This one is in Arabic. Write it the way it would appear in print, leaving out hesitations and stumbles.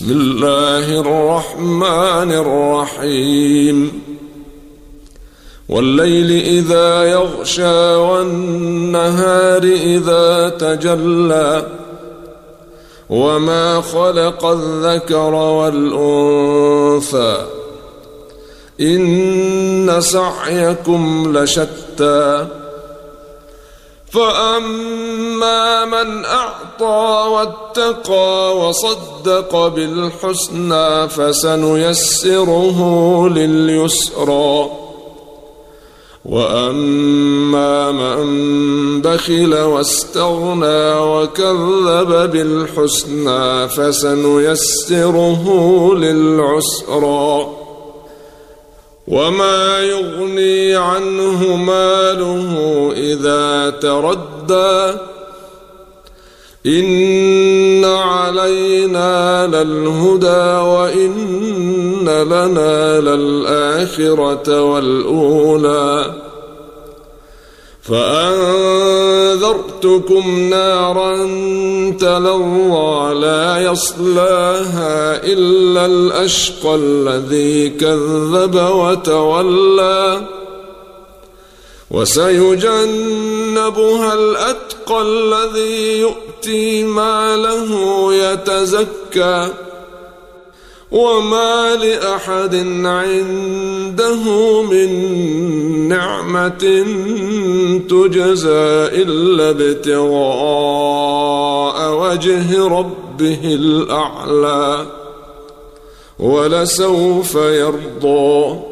بسم الله الرحمن الرحيم والليل إذا يغشى والنهار إذا تجلى وما خلق الذكر والأنثى إن سعيكم لشتى فأما من أعطى واتقى وصدق بالحسنى فسنيسره لليسرى وأما من بخل واستغنى وكذب بالحسنى فسنيسره للعسرى وما يغني عنه ماله إذا تردى إن علينا للهدى وإن لنا للآخرة والأولى فأنذرتكم نارا تلظى لا يصلاها إلا الأشقى الذي كذب وتولى وسيجنبها الأتقى الذي يؤتي ماله يتزكى وما لأحد عنده من نعمة تجزى إلا ابتغاء وجه ربه الأعلى ولسوف يرضى